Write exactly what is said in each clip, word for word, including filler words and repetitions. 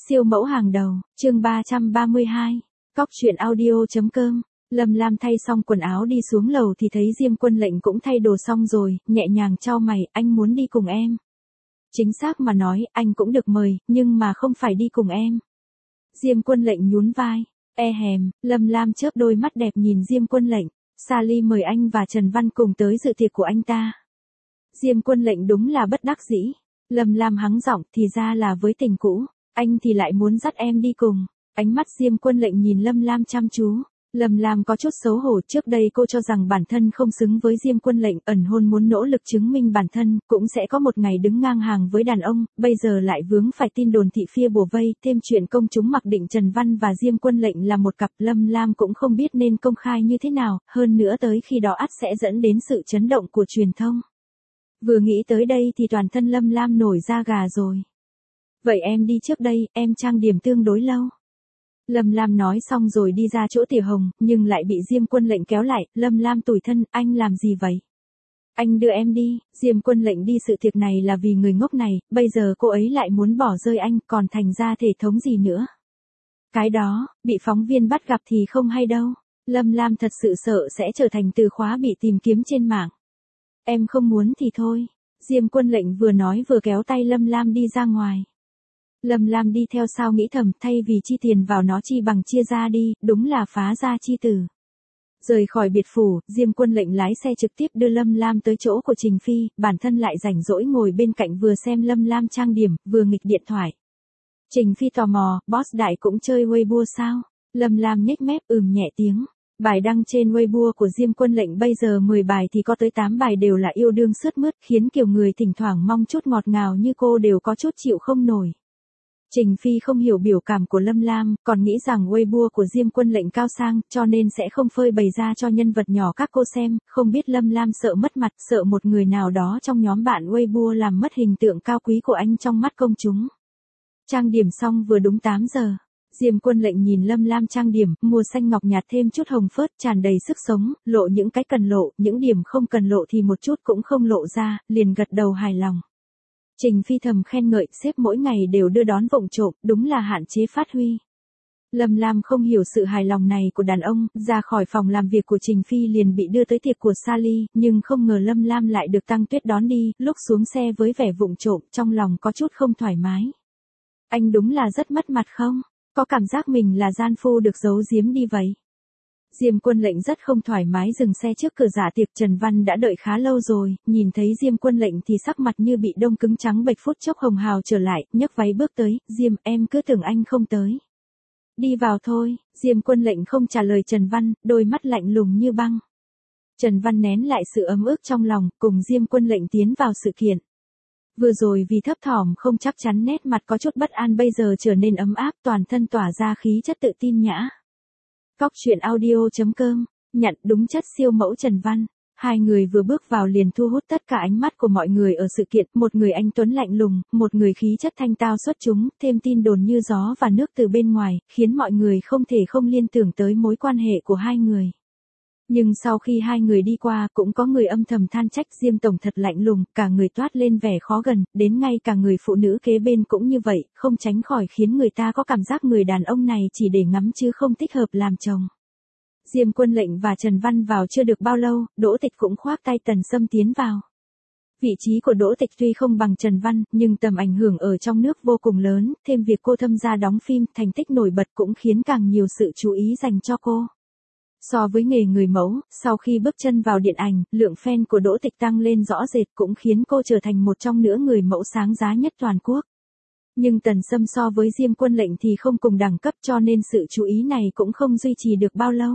Siêu mẫu hàng đầu, chương ba trăm ba mươi hai. Cóc truyện audio.com. Lâm Lam thay xong quần áo đi xuống lầu thì thấy Diêm Quân Lệnh cũng thay đồ xong rồi, nhẹ nhàng chau mày, anh muốn đi cùng em. Chính xác mà nói, anh cũng được mời, nhưng mà không phải đi cùng em. Diêm Quân Lệnh nhún vai, e hèm, Lâm Lam chớp đôi mắt đẹp nhìn Diêm Quân Lệnh, Sally mời anh và Trần Văn cùng tới dự tiệc của anh ta. Diêm Quân Lệnh đúng là bất đắc dĩ. Lâm Lam hắng giọng, thì ra là với tình cũ, anh thì lại muốn dắt em đi cùng. Ánh mắt Diêm Quân Lệnh nhìn Lâm Lam chăm chú. Lâm Lam có chút xấu hổ, trước đây cô cho rằng bản thân không xứng với Diêm Quân Lệnh, ẩn hôn muốn nỗ lực chứng minh bản thân, cũng sẽ có một ngày đứng ngang hàng với đàn ông, bây giờ lại vướng phải tin đồn thị phi bủa vây, thêm chuyện công chúng mặc định Trần Văn và Diêm Quân Lệnh là một cặp, Lâm Lam cũng không biết nên công khai như thế nào, hơn nữa tới khi đó ắt sẽ dẫn đến sự chấn động của truyền thông. Vừa nghĩ tới đây thì toàn thân Lâm Lam nổi da gà rồi. Vậy em đi trước đây, em trang điểm tương đối lâu. Lâm Lam nói xong rồi đi ra chỗ Tiểu Hồng, nhưng lại bị Diêm Quân Lệnh kéo lại. Lâm Lam tủi thân, anh làm gì vậy? Anh đưa em đi. Diêm Quân Lệnh đi sự tiệc này là vì người ngốc này, bây giờ cô ấy lại muốn bỏ rơi anh, còn thành ra thể thống gì nữa. Cái đó, bị phóng viên bắt gặp thì không hay đâu. Lâm Lam thật sự sợ sẽ trở thành từ khóa bị tìm kiếm trên mạng. Em không muốn thì thôi. Diêm Quân Lệnh vừa nói vừa kéo tay Lâm Lam đi ra ngoài. Lâm Lam đi theo sau nghĩ thầm, thay vì chi tiền vào nó chi bằng chia ra đi, đúng là phá gia chi tử. Rời khỏi biệt phủ, Diêm Quân Lệnh lái xe trực tiếp đưa Lâm Lam tới chỗ của Trình Phi, bản thân lại rảnh rỗi ngồi bên cạnh vừa xem Lâm Lam trang điểm, vừa nghịch điện thoại. Trình Phi tò mò, boss đại cũng chơi Weibo sao? Lâm Lam nhếch mép ừm nhẹ tiếng. Bài đăng trên Weibo của Diêm Quân Lệnh bây giờ mười bài thì có tới tám bài đều là yêu đương sướt mướt, khiến kiểu người thỉnh thoảng mong chút ngọt ngào như cô đều có chút chịu không nổi. Trình Phi không hiểu biểu cảm của Lâm Lam, còn nghĩ rằng Weibo của Diêm Quân Lệnh cao sang, cho nên sẽ không phơi bày ra cho nhân vật nhỏ các cô xem, không biết Lâm Lam sợ mất mặt, sợ một người nào đó trong nhóm bạn Weibo làm mất hình tượng cao quý của anh trong mắt công chúng. Trang điểm xong vừa đúng tám giờ. Diêm Quân Lệnh nhìn Lâm Lam trang điểm, mùa xanh ngọc nhạt thêm chút hồng phớt, tràn đầy sức sống, lộ những cái cần lộ, những điểm không cần lộ thì một chút cũng không lộ ra, liền gật đầu hài lòng. Trình Phi thầm khen ngợi, sếp mỗi ngày đều đưa đón vụng trộm, đúng là hạn chế phát huy. Lâm Lam không hiểu sự hài lòng này của đàn ông, ra khỏi phòng làm việc của Trình Phi liền bị đưa tới tiệc của Sally, nhưng không ngờ Lâm Lam lại được Tăng Tuyết đón đi, lúc xuống xe với vẻ vụng trộm, trong lòng có chút không thoải mái. Anh đúng là rất mất mặt không? Có cảm giác mình là gian phu được giấu giếm đi vậy. Diêm Quân Lệnh rất không thoải mái dừng xe trước cửa giả tiệc. Trần Văn đã đợi khá lâu rồi, nhìn thấy Diêm Quân Lệnh thì sắc mặt như bị đông cứng trắng bệch, phút chốc hồng hào trở lại, nhấc váy bước tới, Diêm em cứ tưởng anh không tới. Đi vào thôi. Diêm Quân Lệnh không trả lời Trần Văn, đôi mắt lạnh lùng như băng. Trần Văn nén lại sự ấm ức trong lòng, cùng Diêm Quân Lệnh tiến vào sự kiện. Vừa rồi vì thấp thỏm không chắc chắn nét mặt có chút bất an bây giờ trở nên ấm áp, toàn thân tỏa ra khí chất tự tin nhã. Cóc truyện audio.com, nhận đúng chất siêu mẫu Trần Văn. Hai người vừa bước vào liền thu hút tất cả ánh mắt của mọi người ở sự kiện, một người anh tuấn lạnh lùng, một người khí chất thanh tao xuất chúng, thêm tin đồn như gió và nước từ bên ngoài, khiến mọi người không thể không liên tưởng tới mối quan hệ của hai người. Nhưng sau khi hai người đi qua, cũng có người âm thầm than trách Diêm tổng thật lạnh lùng, cả người toát lên vẻ khó gần, đến ngay cả người phụ nữ kế bên cũng như vậy, không tránh khỏi khiến người ta có cảm giác người đàn ông này chỉ để ngắm chứ không thích hợp làm chồng. Diêm Quân Lệnh và Trần Văn vào chưa được bao lâu, Đỗ Tịch cũng khoác tay Tần Sâm tiến vào. Vị trí của Đỗ Tịch tuy không bằng Trần Văn, nhưng tầm ảnh hưởng ở trong nước vô cùng lớn, thêm việc cô tham gia đóng phim, thành tích nổi bật cũng khiến càng nhiều sự chú ý dành cho cô. So với nghề người mẫu, sau khi bước chân vào điện ảnh, lượng fan của Đỗ Tịch tăng lên rõ rệt cũng khiến cô trở thành một trong nửa người mẫu sáng giá nhất toàn quốc. Nhưng Tần Sâm so với Diêm Quân Lệnh thì không cùng đẳng cấp cho nên sự chú ý này cũng không duy trì được bao lâu.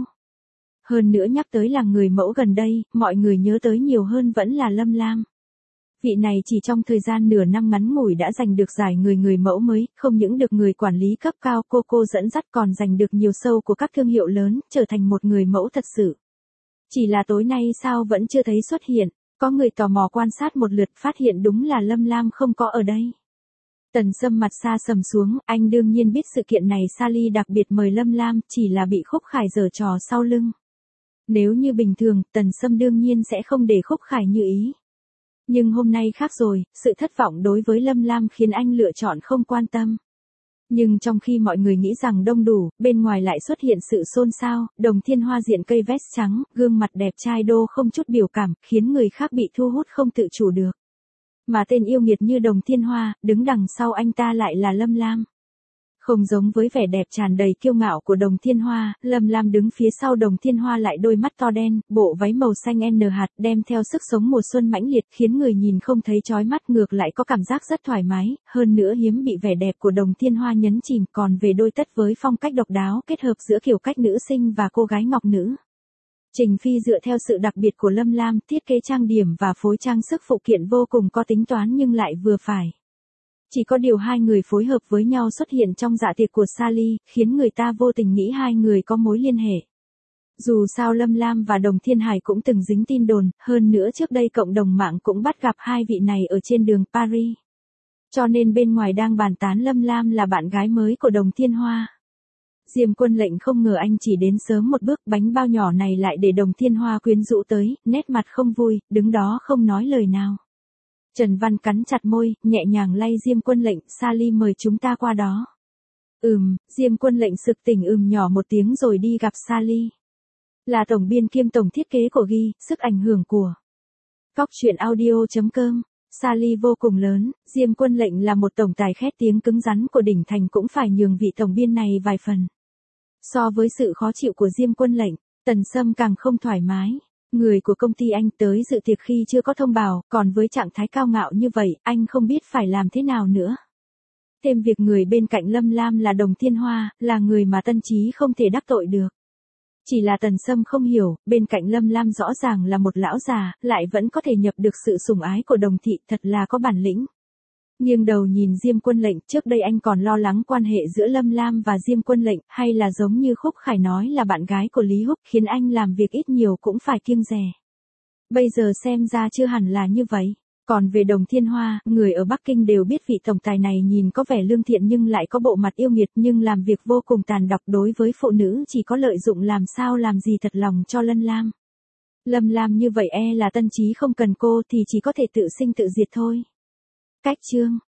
Hơn nữa nhắc tới là người mẫu gần đây, mọi người nhớ tới nhiều hơn vẫn là Lâm Lam. Vị này chỉ trong thời gian nửa năm ngắn ngủi đã giành được giải người người mẫu mới, không những được người quản lý cấp cao cô cô dẫn dắt còn giành được nhiều show của các thương hiệu lớn, trở thành một người mẫu thật sự. Chỉ là tối nay sao vẫn chưa thấy xuất hiện, có người tò mò quan sát một lượt phát hiện đúng là Lâm Lam không có ở đây. Tần Sâm mặt xa sầm xuống, anh đương nhiên biết sự kiện này Sally đặc biệt mời Lâm Lam, chỉ là bị Khúc Khải giở trò sau lưng. Nếu như bình thường, Tần Sâm đương nhiên sẽ không để Khúc Khải như ý. Nhưng hôm nay khác rồi, sự thất vọng đối với Lâm Lam khiến anh lựa chọn không quan tâm. Nhưng trong khi mọi người nghĩ rằng đông đủ, bên ngoài lại xuất hiện sự xôn xao, Đồng Thiên Hoa diện cây vest trắng, gương mặt đẹp trai đô không chút biểu cảm, khiến người khác bị thu hút không tự chủ được. Mà tên yêu nghiệt như Đồng Thiên Hoa, đứng đằng sau anh ta lại là Lâm Lam. Không giống với vẻ đẹp tràn đầy kiêu ngạo của Đồng Thiên Hoa, Lâm Lam đứng phía sau Đồng Thiên Hoa lại đôi mắt to đen, bộ váy màu xanh N hạt đem theo sức sống mùa xuân mãnh liệt khiến người nhìn không thấy chói mắt ngược lại có cảm giác rất thoải mái, hơn nữa hiếm bị vẻ đẹp của Đồng Thiên Hoa nhấn chìm còn về đôi tất với phong cách độc đáo kết hợp giữa kiểu cách nữ sinh và cô gái ngọc nữ. Trình Phi dựa theo sự đặc biệt của Lâm Lam, thiết kế trang điểm và phối trang sức phụ kiện vô cùng có tính toán nhưng lại vừa phải. Chỉ có điều hai người phối hợp với nhau xuất hiện trong dạ tiệc của Sally, khiến người ta vô tình nghĩ hai người có mối liên hệ. Dù sao Lâm Lam và Đồng Thiên Hải cũng từng dính tin đồn, hơn nữa trước đây cộng đồng mạng cũng bắt gặp hai vị này ở trên đường Paris. Cho nên bên ngoài đang bàn tán Lâm Lam là bạn gái mới của Đồng Thiên Hoa. Diêm Quân Lệnh không ngờ anh chỉ đến sớm một bước, bánh bao nhỏ này lại để Đồng Thiên Hoa quyến rũ tới, nét mặt không vui, đứng đó không nói lời nào. Trần Văn cắn chặt môi, nhẹ nhàng lay Diêm Quân Lệnh, Sally mời chúng ta qua đó. Ừm, Diêm Quân Lệnh sực tỉnh ừm nhỏ một tiếng rồi đi gặp Sally. Là tổng biên kiêm tổng thiết kế của Ghi, sức ảnh hưởng của Cóc truyện audio chấm com. Sally vô cùng lớn, Diêm Quân Lệnh là một tổng tài khét tiếng cứng rắn của đỉnh thành cũng phải nhường vị tổng biên này vài phần. So với sự khó chịu của Diêm Quân Lệnh, Tần Sâm càng không thoải mái. Người của công ty anh tới dự tiệc khi chưa có thông báo, còn với trạng thái cao ngạo như vậy, anh không biết phải làm thế nào nữa. Thêm việc người bên cạnh Lâm Lam là Đồng Thiên Hoa, là người mà Tân Chí không thể đắc tội được. Chỉ là Tần Sâm không hiểu, bên cạnh Lâm Lam rõ ràng là một lão già, lại vẫn có thể nhập được sự sủng ái của Đồng thị, thật là có bản lĩnh. Nghiêng đầu nhìn Diêm Quân Lệnh, trước đây anh còn lo lắng quan hệ giữa Lâm Lam và Diêm Quân Lệnh, hay là giống như Khúc Khải nói là bạn gái của Lý Húc, khiến anh làm việc ít nhiều cũng phải kiêng dè. Bây giờ xem ra chưa hẳn là như vậy. Còn về Đồng Thiên Hoa, người ở Bắc Kinh đều biết vị tổng tài này nhìn có vẻ lương thiện nhưng lại có bộ mặt yêu nghiệt, nhưng làm việc vô cùng tàn độc, đối với phụ nữ chỉ có lợi dụng làm sao làm gì thật lòng cho Lâm Lam. Lâm Lam như vậy e là Tân Chí không cần cô thì chỉ có thể tự sinh tự diệt thôi. Cách chương